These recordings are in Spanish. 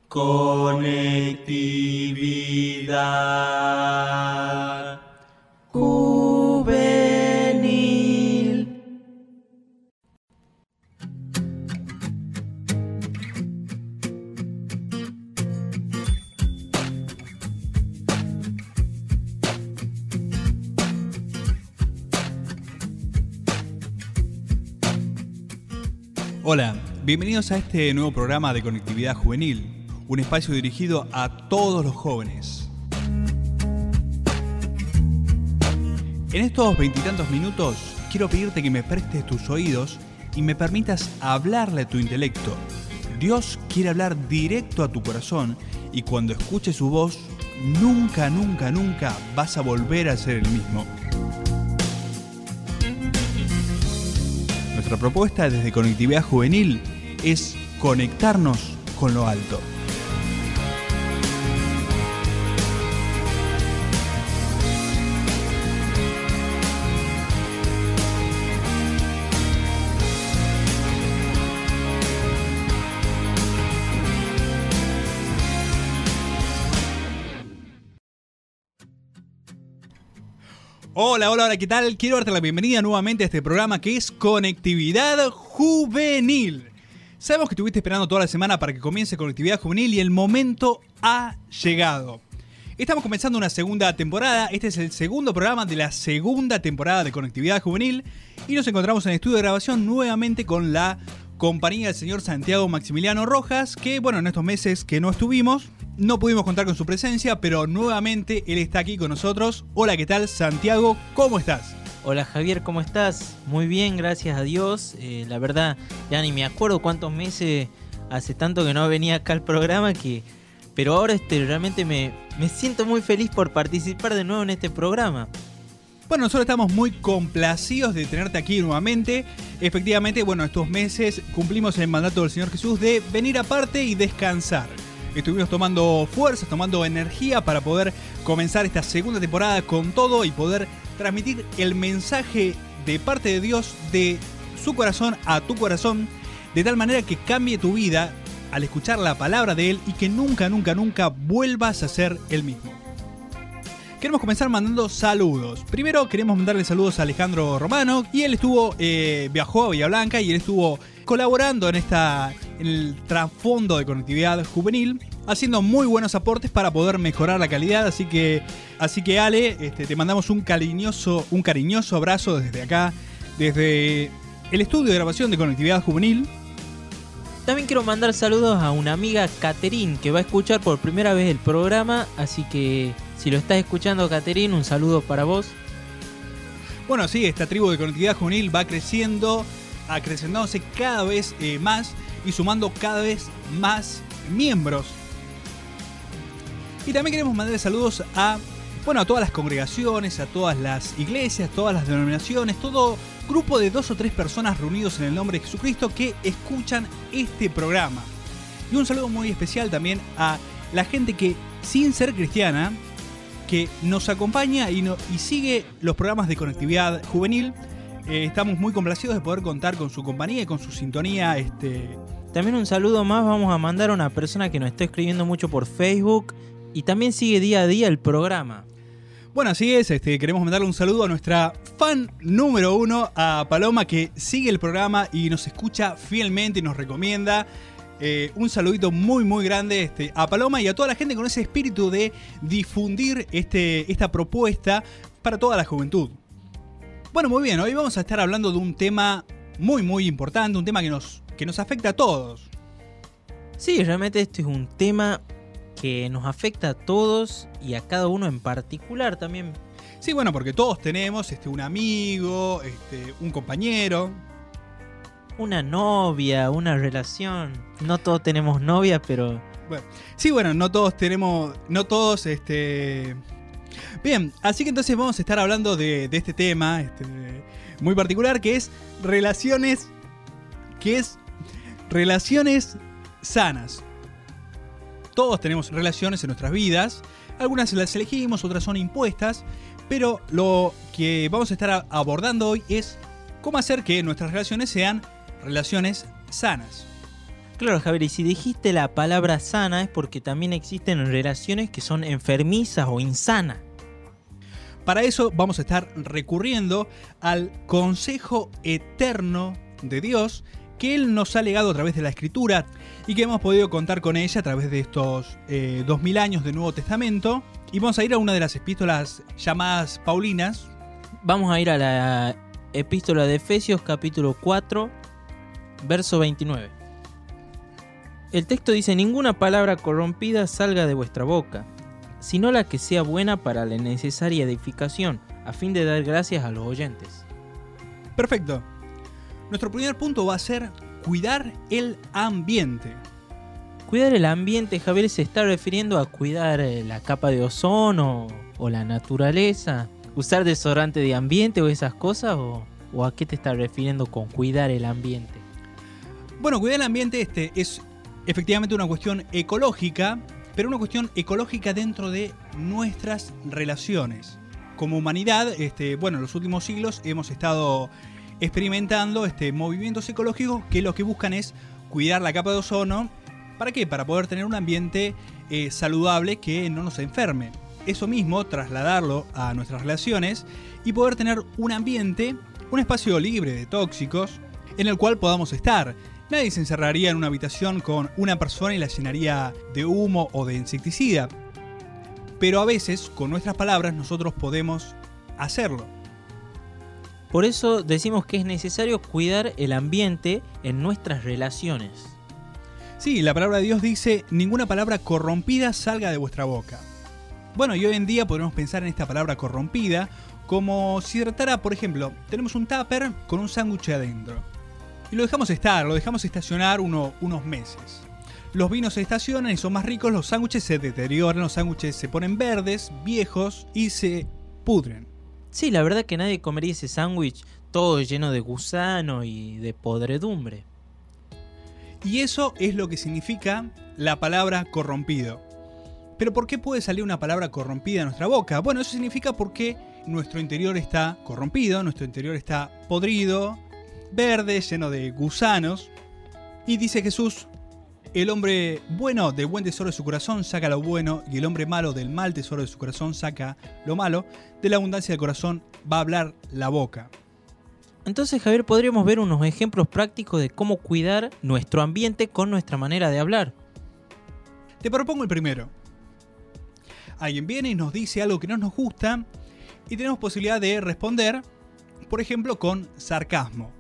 Conectividad juvenil. Hola, bienvenidos a este nuevo programa de Conectividad Juvenil, un espacio dirigido a todos los jóvenes. En estos 20 y tantos minutos, quiero pedirte que me prestes tus oídos y me permitas hablarle a tu intelecto. Dios quiere hablar directo a tu corazón y cuando escuches su voz, nunca vas a volver a ser el mismo. Nuestra propuesta desde Conectividad Juvenil es conectarnos con lo alto. Hola, ¿qué tal? Quiero darte la bienvenida nuevamente a este programa que es Conectividad Juvenil. Sabemos que estuviste esperando toda la semana para que comience Conectividad Juvenil y el momento ha llegado. Estamos comenzando una segunda temporada, este es el segundo programa de la segunda temporada de Conectividad Juvenil y nos encontramos en el estudio de grabación nuevamente con la compañía del señor Santiago Maximiliano Rojas, que en estos meses que no estuvimos, no pudimos contar con su presencia, pero nuevamente él está aquí con nosotros. Hola, ¿qué tal, Santiago? ¿Cómo estás? Hola, Javier, ¿cómo estás? Muy bien, gracias a Dios. La verdad, ya ni me acuerdo cuántos meses hace tanto que no venía acá al programa, pero ahora realmente me siento muy feliz por participar de nuevo en este programa. Bueno, nosotros estamos muy complacidos de tenerte aquí nuevamente. Efectivamente, estos meses cumplimos el mandato del Señor Jesús de venir aparte y descansar. Estuvimos tomando fuerzas, tomando energía para poder comenzar esta segunda temporada con todo y poder transmitir el mensaje de parte de Dios de su corazón a tu corazón, de tal manera que cambie tu vida al escuchar la palabra de Él y que nunca vuelvas a ser el mismo. Queremos comenzar mandando saludos. Primero queremos mandarle saludos a Alejandro Romano. Y él viajó a Bahía Blanca y él estuvo colaborando en el trasfondo de Conectividad Juvenil, haciendo muy buenos aportes para poder mejorar la calidad. Así que Ale, te mandamos un cariñoso abrazo desde acá, desde el estudio de grabación de Conectividad Juvenil. También quiero mandar saludos a una amiga, Caterín, que va a escuchar por primera vez el programa, así que si lo estás escuchando, Caterín, un saludo para vos. Bueno, sí, esta tribu de Conectividad Juvenil va creciendo, acrecentándose cada vez más y sumando cada vez más miembros. Y también queremos mandarle saludos a todas las congregaciones, a todas las iglesias, todas las denominaciones, todo grupo de 2 o 3 personas reunidos en el nombre de Jesucristo que escuchan este programa. Y un saludo muy especial también a la gente que, sin ser cristiana, que nos acompaña y sigue los programas de Conectividad Juvenil. Estamos muy complacidos de poder contar con su compañía y con su sintonía. También un saludo más vamos a mandar a una persona que nos está escribiendo mucho por Facebook y también sigue día a día el programa. Bueno, así es, queremos mandarle un saludo a nuestra fan número 1, a Paloma, que sigue el programa y nos escucha fielmente y nos recomienda. Un saludito muy grande a Paloma y a toda la gente con ese espíritu de difundir esta propuesta para toda la juventud. Bueno, muy bien, hoy vamos a estar hablando de un tema muy importante, un tema que nos afecta a todos. Sí, realmente este es un tema que nos afecta a todos y a cada uno en particular también. Sí, porque todos tenemos un amigo, un compañero, una novia, una relación. No todos tenemos novia, pero... no todos tenemos... Bien, así que entonces vamos a estar hablando de este tema muy particular que es relaciones sanas. Todos tenemos relaciones en nuestras vidas, algunas las elegimos, otras son impuestas, pero lo que vamos a estar abordando hoy es cómo hacer que nuestras relaciones sean relaciones sanas. Claro, Javier, y si dijiste la palabra sana es porque también existen relaciones que son enfermizas o insanas. Para eso vamos a estar recurriendo al consejo eterno de Dios que Él nos ha legado a través de la Escritura y que hemos podido contar con ella a través de estos 2000 años del Nuevo Testamento. Y vamos a ir a una de las epístolas llamadas Paulinas. Vamos a ir a la epístola de Efesios capítulo 4, verso 29. El texto dice: ninguna palabra corrompida salga de vuestra boca, sino la que sea buena para la necesaria edificación, a fin de dar gracias a los oyentes. Perfecto. Nuestro primer punto va a ser cuidar el ambiente. Cuidar el ambiente, Javier, ¿se está refiriendo a cuidar la capa de ozono o la naturaleza? ¿Usar desodorante de ambiente o esas cosas? ¿O a qué te estás refiriendo con cuidar el ambiente? Bueno, cuidar el ambiente es efectivamente una cuestión ecológica, pero una cuestión ecológica dentro de nuestras relaciones. Como humanidad, en los últimos siglos hemos estado experimentando movimientos ecológicos que lo que buscan es cuidar la capa de ozono. ¿Para qué? Para poder tener un ambiente saludable que no nos enferme. Eso mismo, trasladarlo a nuestras relaciones y poder tener un ambiente, un espacio libre de tóxicos en el cual podamos estar. Nadie se encerraría en una habitación con una persona y la llenaría de humo o de insecticida. Pero a veces, con nuestras palabras, nosotros podemos hacerlo. Por eso decimos que es necesario cuidar el ambiente en nuestras relaciones. Sí, la palabra de Dios dice: ninguna palabra corrompida salga de vuestra boca. Bueno, y hoy en día podemos pensar en esta palabra corrompida como si tratara, por ejemplo, tenemos un tupper con un sándwich adentro. Y lo dejamos estacionar unos meses. Los vinos se estacionan y son más ricos, los sándwiches se deterioran, los sándwiches se ponen verdes, viejos y se pudren. Sí, la verdad que nadie comería ese sándwich todo lleno de gusano y de podredumbre. Y eso es lo que significa la palabra corrompido. Pero ¿por qué puede salir una palabra corrompida de nuestra boca? Bueno, eso significa porque nuestro interior está corrompido, nuestro interior está podrido, verde, lleno de gusanos. Y dice Jesús: el hombre bueno del buen tesoro de su corazón saca lo bueno, y el hombre malo del mal tesoro de su corazón saca lo malo. De la abundancia del corazón va a hablar la boca. Entonces, Javier, podríamos ver unos ejemplos prácticos de cómo cuidar nuestro ambiente con nuestra manera de hablar. Te propongo el primero. Alguien viene y nos dice algo que no nos gusta y tenemos posibilidad de responder, por ejemplo, con sarcasmo.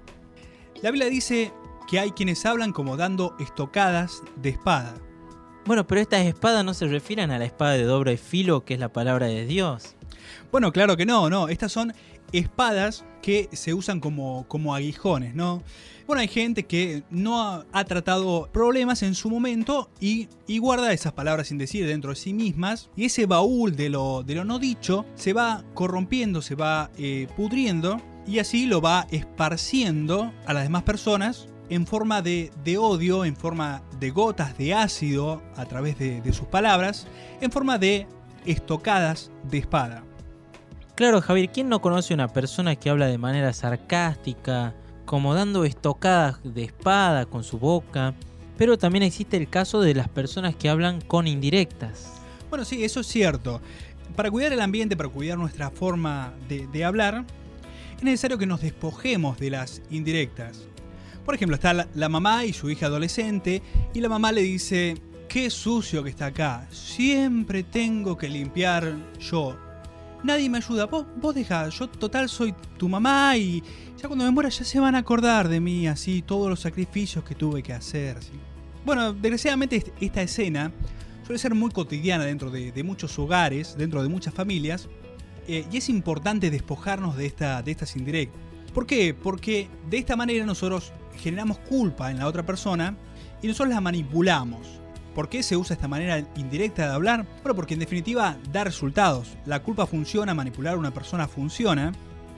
La Biblia dice que hay quienes hablan como dando estocadas de espada. Bueno, pero estas espadas no se refieren a la espada de doble filo, que es la palabra de Dios. Bueno, claro que no. Estas son espadas que se usan como aguijones, ¿no? Bueno, hay gente que no ha tratado problemas en su momento y guarda esas palabras sin decir dentro de sí mismas. Y ese baúl de lo no dicho se va corrompiendo, se va pudriendo y así lo va esparciendo a las demás personas en forma de odio, en forma de gotas de ácido a través de sus palabras, en forma de estocadas de espada. Claro, Javier, ¿quién no conoce a una persona que habla de manera sarcástica, como dando estocadas de espada con su boca? Pero también existe el caso de las personas que hablan con indirectas. Bueno, sí, eso es cierto. Para cuidar el ambiente, para cuidar nuestra forma de hablar, es necesario que nos despojemos de las indirectas. Por ejemplo, está la mamá y su hija adolescente, y la mamá le dice: qué sucio que está acá, siempre tengo que limpiar yo. Nadie me ayuda, vos dejá, yo total soy tu mamá y ya cuando me muera ya se van a acordar de mí, así, todos los sacrificios que tuve que hacer. Así. Bueno, desgraciadamente esta escena suele ser muy cotidiana dentro de muchos hogares, dentro de muchas familias, y es importante despojarnos de estas indirectas. ¿Por qué? Porque de esta manera nosotros generamos culpa en la otra persona y nosotros la manipulamos. ¿Por qué se usa esta manera indirecta de hablar? Bueno, porque en definitiva da resultados. La culpa funciona, manipular a una persona funciona,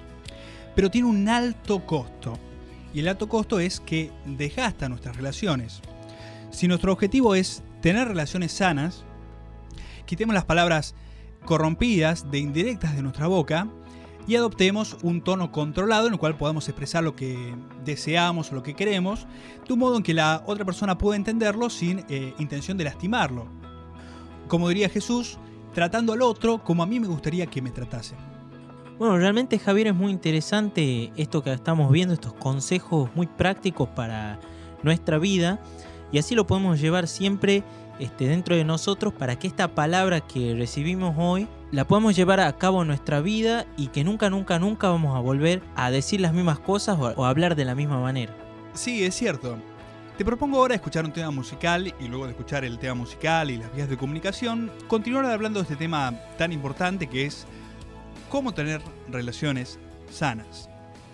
pero tiene un alto costo. Y el alto costo es que desgasta nuestras relaciones. Si nuestro objetivo es tener relaciones sanas, quitemos las palabras corrompidas, de indirectas de nuestra boca, y adoptemos un tono controlado en el cual podamos expresar lo que deseamos o lo que queremos, de un modo en que la otra persona pueda entenderlo sin intención de lastimarlo. Como diría Jesús, tratando al otro como a mí me gustaría que me tratase. Bueno, realmente, Javier, es muy interesante esto que estamos viendo, estos consejos muy prácticos para nuestra vida, y así lo podemos llevar siempre dentro de nosotros para que esta palabra que recibimos hoy la podamos llevar a cabo en nuestra vida y que nunca vamos a volver a decir las mismas cosas o a hablar de la misma manera. Sí, es cierto. Te propongo ahora escuchar un tema musical y luego de escuchar el tema musical y las vías de comunicación, continuar hablando de este tema tan importante que es cómo tener relaciones sanas.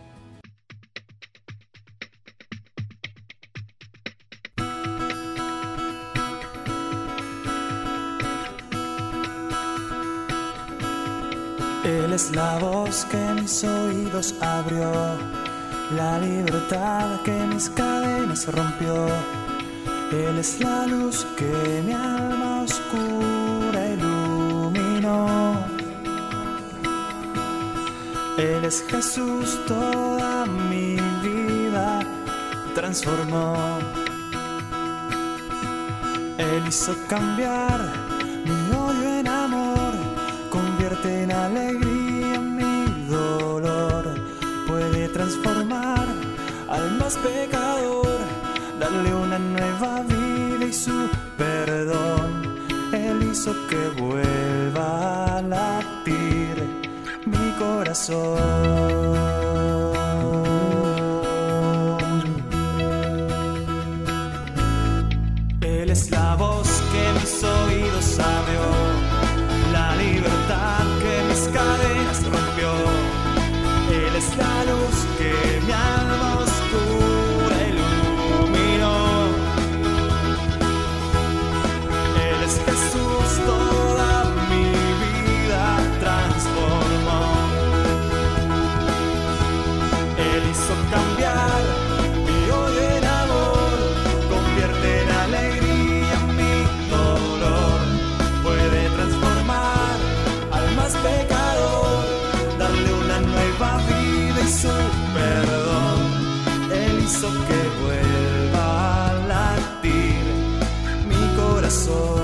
Él es la voz que mis oídos abrió, la libertad que mis cadenas rompió. Él es la luz que mi alma oscura iluminó. Él es Jesús, toda mi vida transformó. Él hizo cambiar mi odio en amor, convierte en alegría mi dolor, puede transformar al más pecador, darle una nueva vida y su perdón. Él hizo que vuelva a latir mi corazón. Él es la voz que mis oídos abrió, la libertad que mis cadenas rompió. Él es la luz que mi alma oscura iluminó. Él es Jesús, toda mi vida transformó. Él hizo cambiar mi odio en amor, convierte en alegría mi dolor, puede transformar al más pecador, darle una nueva vida y su perdón. Él hizo que vuelva a latir mi corazón.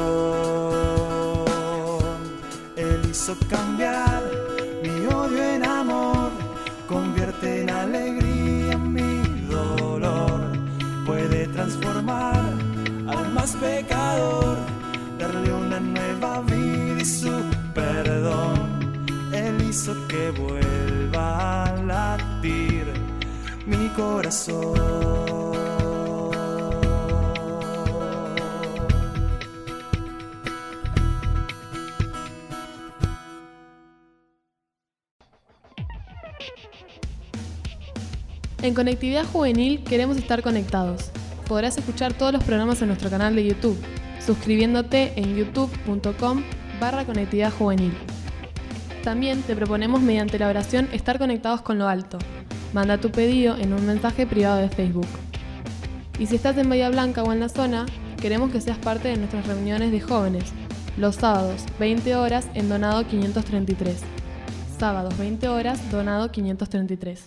Él hizo cambiar mi odio en amor, convierte en alegría mi dolor, puede transformar al más pecador, darle una nueva vida y su perdón. Él hizo que vuelva a latir mi corazón. En Conectividad Juvenil queremos estar conectados. Podrás escuchar todos los programas en nuestro canal de YouTube, suscribiéndote en youtube.com/Conectividad Juvenil. También te proponemos mediante la oración estar conectados con lo alto. Manda tu pedido en un mensaje privado de Facebook. Y si estás en Bahía Blanca o en la zona, queremos que seas parte de nuestras reuniones de jóvenes, los sábados, 20 horas en Donado 533. Sábados, 20 horas, Donado 533.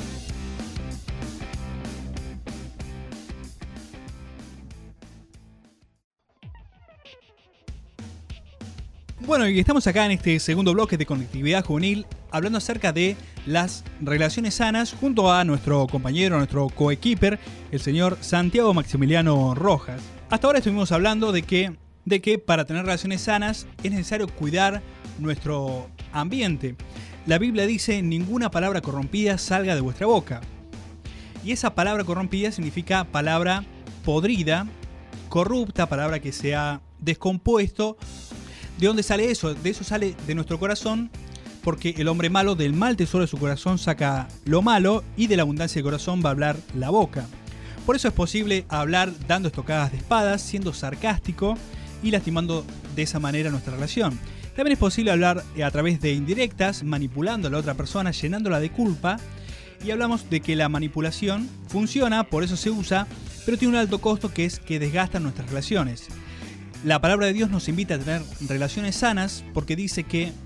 Bueno, y estamos acá en este segundo bloque de Conectividad Juvenil hablando acerca de las relaciones sanas junto a nuestro compañero, nuestro coequiper, el señor Santiago Maximiliano Rojas. Hasta ahora estuvimos hablando de que para tener relaciones sanas es necesario cuidar nuestro ambiente. La Biblia dice: ninguna palabra corrompida salga de vuestra boca. Y esa palabra corrompida significa palabra podrida, corrupta, palabra que se ha descompuesto. ¿De dónde sale eso? De eso sale de nuestro corazón, porque el hombre malo del mal tesoro de su corazón saca lo malo, y de la abundancia del corazón va a hablar la boca. Por eso es posible hablar dando estocadas de espadas, siendo sarcástico y lastimando de esa manera nuestra relación. También es posible hablar a través de indirectas, manipulando a la otra persona, llenándola de culpa. Y hablamos de que la manipulación funciona, por eso se usa, pero tiene un alto costo, que es que desgasta nuestras relaciones. La palabra de Dios nos invita a tener relaciones sanas porque dice que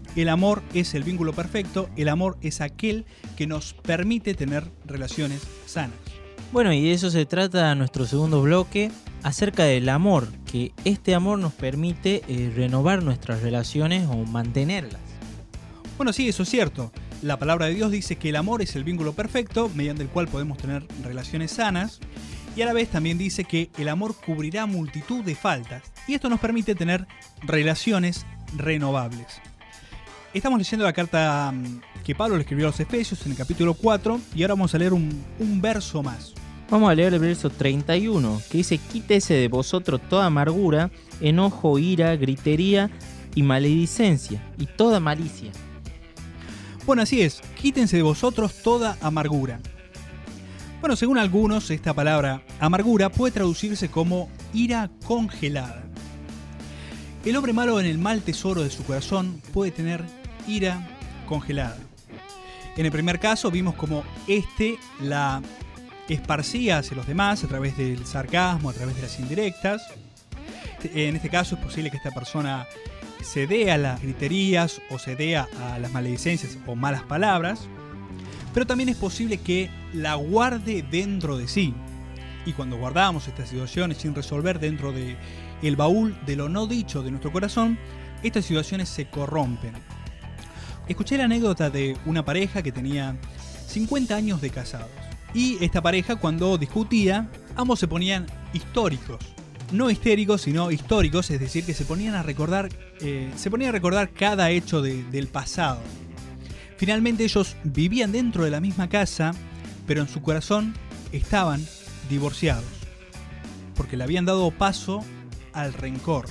el amor es el vínculo perfecto, el amor es aquel que nos permite tener relaciones sanas. Bueno, y de eso se trata nuestro segundo bloque, acerca del amor, que este amor nos permite renovar nuestras relaciones o mantenerlas. Bueno, sí, eso es cierto. La palabra de Dios dice que el amor es el vínculo perfecto mediante el cual podemos tener relaciones sanas, y a la vez también dice que el amor cubrirá multitud de faltas, y esto nos permite tener relaciones renovables. Estamos leyendo la carta que Pablo le escribió a los Efesios en el capítulo 4, y ahora vamos a leer un verso más. Vamos a leer el verso 31, que dice: quítese de vosotros toda amargura, enojo, ira, gritería y maledicencia, y toda malicia. Bueno, así es, quítense de vosotros toda amargura. Bueno, según algunos, esta palabra amargura puede traducirse como ira congelada. El hombre malo en el mal tesoro de su corazón puede tener ira congelada. En el primer caso vimos como la esparcía hacia los demás a través del sarcasmo, a través de las indirectas. En este caso es posible que esta persona ceda a las griterías o ceda a las maledicencias o malas palabras, pero también es posible que la guarde dentro de sí. Y cuando guardamos estas situaciones sin resolver dentro del baúl de lo no dicho de nuestro corazón, estas situaciones se corrompen. Escuché la anécdota de una pareja que tenía 50 años de casados. Y esta pareja, cuando discutía, ambos se ponían históricos. No histéricos, sino históricos, es decir, que se ponían a recordar cada hecho del pasado. Finalmente ellos vivían dentro de la misma casa, pero en su corazón estaban divorciados, porque le habían dado paso al rencor.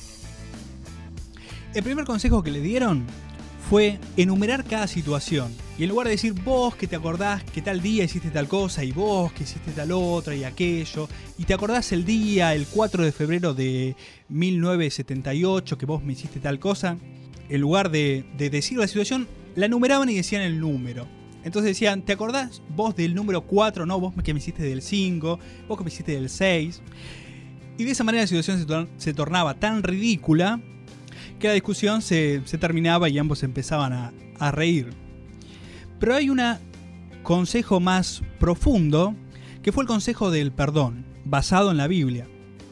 El primer consejo que le dieron fue enumerar cada situación. Y en lugar de decir vos que te acordás que tal día hiciste tal cosa y vos que hiciste tal otra y aquello, y te acordás el día, el 4 de febrero de 1978 que vos me hiciste tal cosa, en lugar de decir la situación, la numeraban y decían el número. Entonces decían, ¿te acordás vos del número 4? No, vos que me hiciste del 5, vos que me hiciste del 6. Y de esa manera la situación se tornaba tan ridícula que la discusión se terminaba y ambos empezaban a reír. Pero hay un consejo más profundo, que fue el consejo del perdón, basado en la Biblia.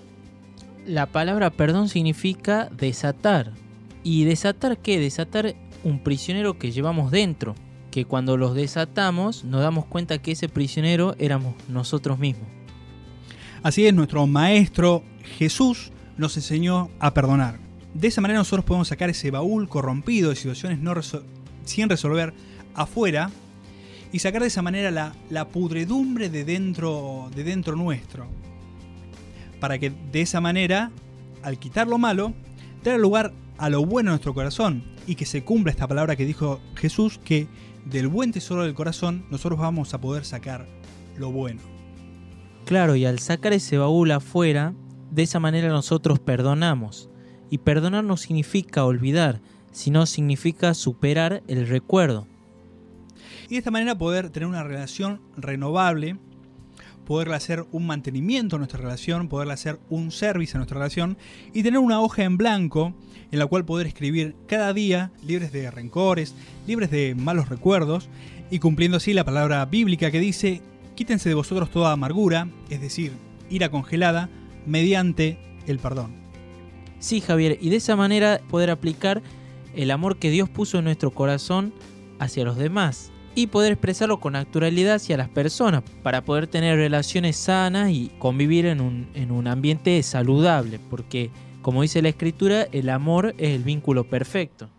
La palabra perdón significa desatar. ¿Y desatar qué? Desatar un prisionero que llevamos dentro, que cuando los desatamos nos damos cuenta que ese prisionero éramos nosotros mismos. Así es, nuestro maestro Jesús nos enseñó a perdonar. De esa manera nosotros podemos sacar ese baúl corrompido de situaciones sin resolver afuera y sacar de esa manera la pudredumbre de dentro nuestro. Para que de esa manera, al quitar lo malo, dar lugar a lo bueno en nuestro corazón y que se cumpla esta palabra que dijo Jesús, que del buen tesoro del corazón nosotros vamos a poder sacar lo bueno. Claro, y al sacar ese baúl afuera, de esa manera nosotros perdonamos. Y perdonar no significa olvidar, sino significa superar el recuerdo. Y de esta manera poder tener una relación renovable, poderle hacer un mantenimiento a nuestra relación, poderle hacer un service a nuestra relación y tener una hoja en blanco en la cual poder escribir cada día libres de rencores, libres de malos recuerdos y cumpliendo así la palabra bíblica que dice: quítense de vosotros toda amargura, es decir, ira congelada, mediante el perdón. Sí, Javier, y de esa manera poder aplicar el amor que Dios puso en nuestro corazón hacia los demás y poder expresarlo con naturalidad hacia las personas para poder tener relaciones sanas y convivir en un ambiente saludable, porque, como dice la Escritura, el amor es el vínculo perfecto.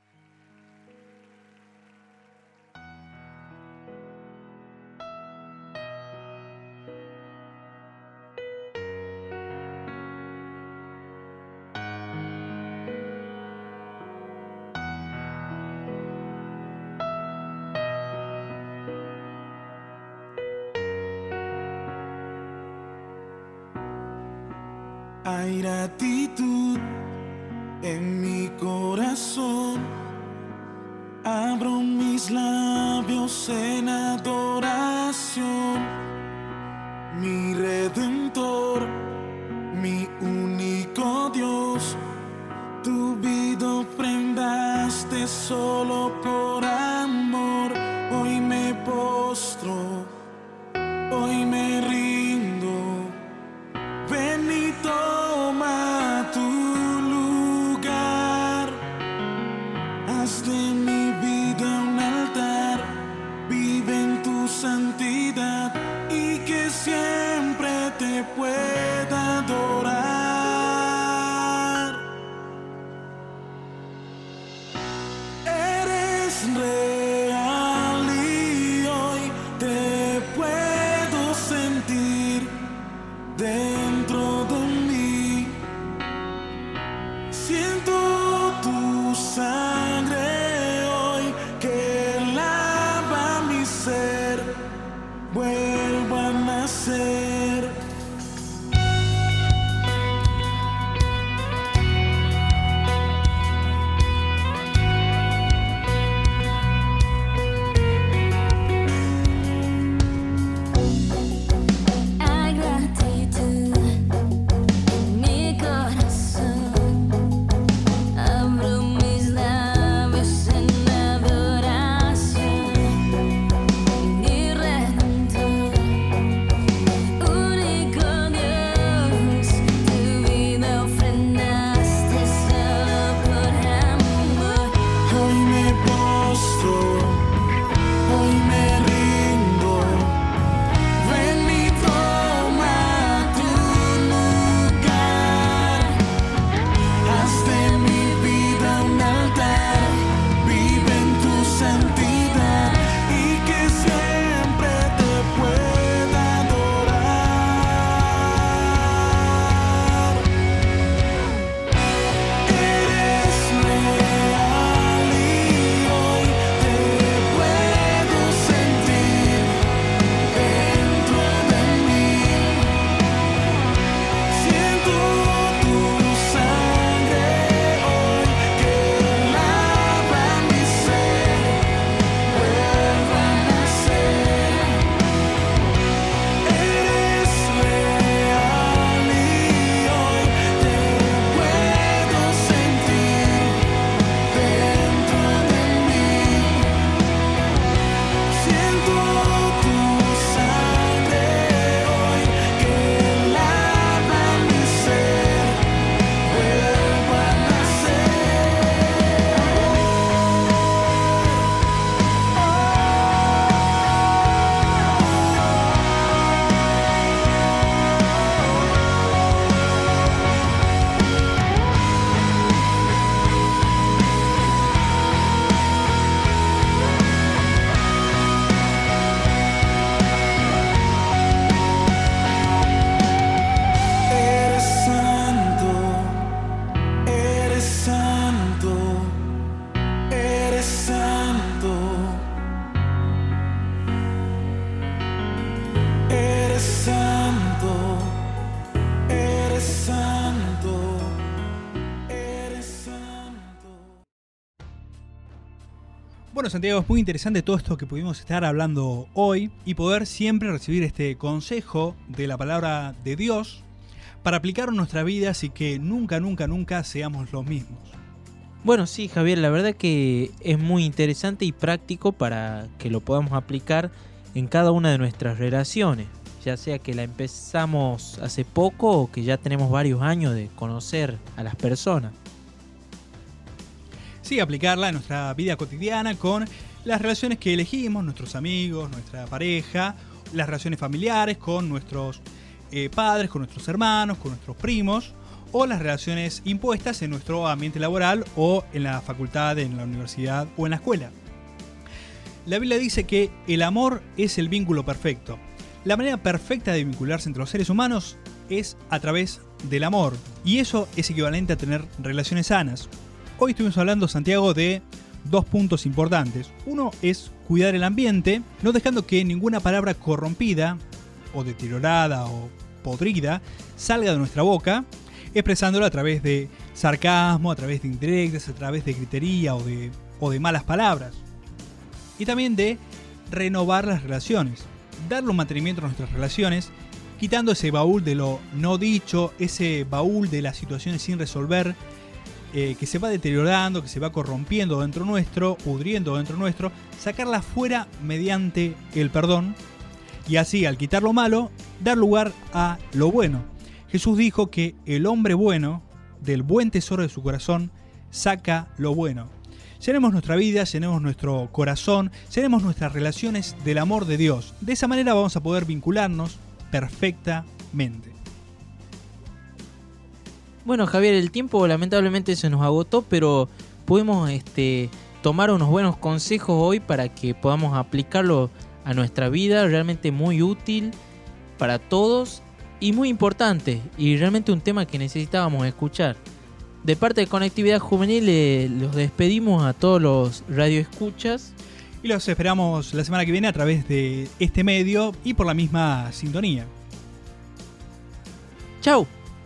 Hay gratitud en mi corazón, abro mis labios en adoración. Mi Redentor, mi único Dios, tu vida ofrendaste solo por amor. Hoy me postro, hoy me rindo. Ven y toma tu lugar. Haz de mi vida un altar. Vive en tu santidad y que siempre te pueda adorar. Eres real y hoy te puedo sentir dentro de mí. Siento tu sangre hoy que lava mi ser, vuelvo a nacer. Hay gratitud en mi corazón. Abro mis labios en adoración. Mi redentor, único Dios, tu vida ofrendaste solo por amor. Hoy me postro, hoy me rindo. Ven y toma tu lugar. Haz de mi vida un altar. Vive en tu santidad y que siempre te pueda adorar. Eres real y hoy te puedo sentir dentro de mí. Siento tu sangre hoy que lava mi ser, vuelvo a nacer. Eres real y hoy te puedo sentir dentro de mí. Siento tu sangre hoy que lava mi ser, vuelvo a nacer. Eres santo, eres santo, eres santo. Eres santo, eres santo, eres santo. Bueno, Santiago, es muy interesante todo esto que pudimos estar hablando hoy y poder siempre recibir este consejo de la palabra de Dios para aplicar en nuestras vidas y que nunca, nunca, nunca seamos los mismos. Bueno, sí, Javier, la verdad que es muy interesante y práctico para que lo podamos aplicar en cada una de nuestras relaciones, ya sea que la empezamos hace poco o que ya tenemos varios años de conocer a las personas. Sí, aplicarla en nuestra vida cotidiana con las relaciones que elegimos, nuestros amigos, nuestra pareja, las relaciones familiares con nuestros padres, con nuestros hermanos, con nuestros primos, o las relaciones impuestas en nuestro ambiente laboral o en la facultad, en la universidad o en la escuela. La Biblia dice que el amor es el vínculo perfecto. La manera perfecta de vincularse entre los seres humanos es a través del amor, y eso es equivalente a tener relaciones sanas. Hoy estuvimos hablando, Santiago, de dos puntos importantes. Uno es cuidar el ambiente, no dejando que ninguna palabra corrompida o deteriorada o podrida salga de nuestra boca, expresándola a través de sarcasmo, a través de indirectas, a través de gritería o de malas palabras. Y también de renovar las relaciones, darle un mantenimiento a nuestras relaciones, quitando ese baúl de lo no dicho, ese baúl de las situaciones sin resolver, que se va deteriorando, que se va corrompiendo dentro nuestro, pudriendo dentro nuestro, sacarla fuera mediante el perdón y así, al quitar lo malo, dar lugar a lo bueno. Jesús dijo que el hombre bueno, del buen tesoro de su corazón, saca lo bueno. Llenemos nuestra vida, llenemos nuestro corazón, llenemos nuestras relaciones del amor de Dios. De esa manera vamos a poder vincularnos perfectamente. Bueno, Javier, el tiempo lamentablemente se nos agotó, pero podemos tomar unos buenos consejos hoy para que podamos aplicarlo a nuestra vida. Realmente muy útil para todos y muy importante, y realmente un tema que necesitábamos escuchar. De parte de Conectividad Juvenil, los despedimos a todos los radioescuchas. Y los esperamos la semana que viene a través de este medio y por la misma sintonía. ¡Chau!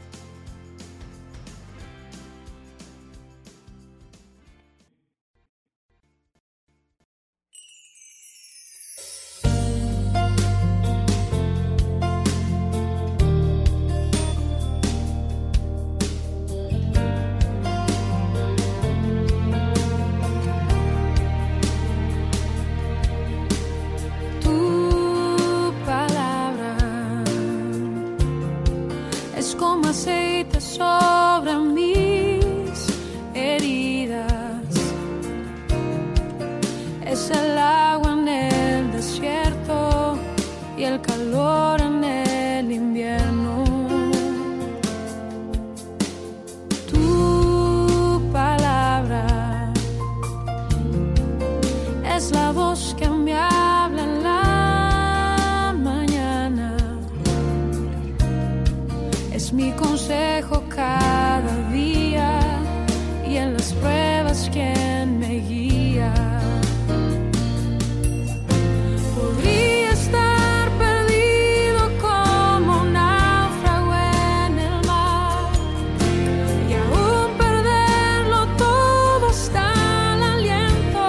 Tu palabra es como aceite sobre mis heridas, es el agua en el desierto y el calor en el invierno. Tu palabra es la voz que me habla en la mañana, es mi consejo cada día y en las pruebas quien me guía. Podría estar perdido como un náufrago en el mar y aún perderlo todo hasta el aliento.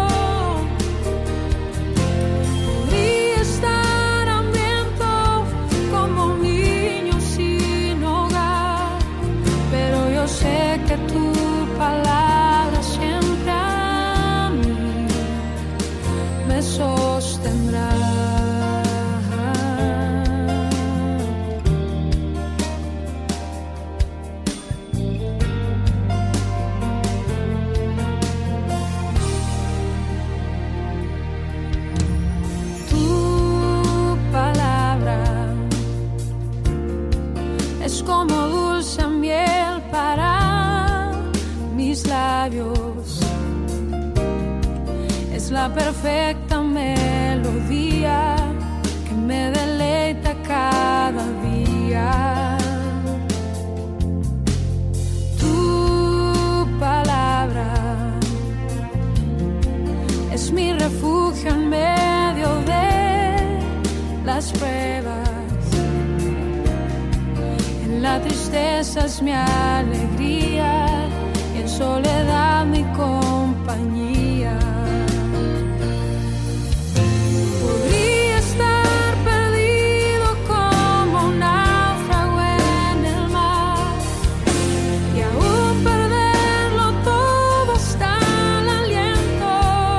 Podría estar hambriento como un niño sin hogar, pero yo sé que tu palabra siempre a mí me sostendrá. Tu palabra es como dulce miel para mis labios, es la perfecta melodía que me deleita cada día. Tu palabra es mi refugio en medio de las pruebas, en la tristeza es mi alegría y en soledad mi compañía. Podría estar perdido como un náufrago en el mar y aún perderlo todo hasta el aliento.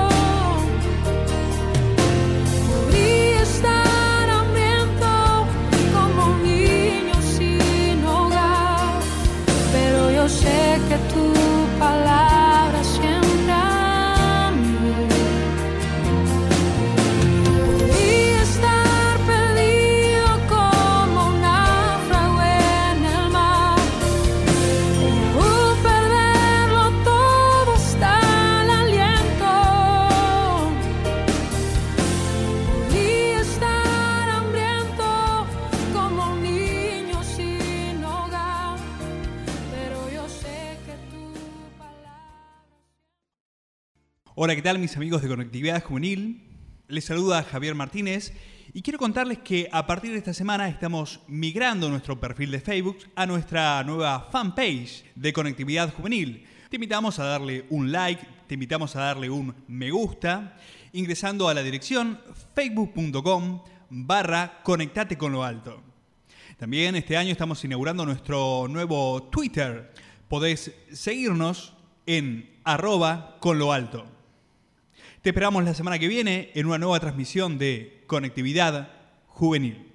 Podría estar hambriento como un niño sin hogar, pero yo sé que tu palabra siempre a mí. Podría estar perdido como un náufrago en el mar y aún perderlo todo hasta el aliento. Podría estar hambriento como un niño sin hogar, pero yo sé que tu palabra. Hola, ¿qué tal mis amigos de Conectividad Juvenil? Les saluda Javier Martínez y quiero contarles que a partir de esta semana estamos migrando nuestro perfil de Facebook a nuestra nueva fanpage de Conectividad Juvenil. Te invitamos a darle un like, te invitamos a darle un me gusta, ingresando a la dirección facebook.com/conectate con lo alto. También este año estamos inaugurando nuestro nuevo Twitter, podés seguirnos en @conloalto. Te esperamos la semana que viene en una nueva transmisión de Conectividad Juvenil.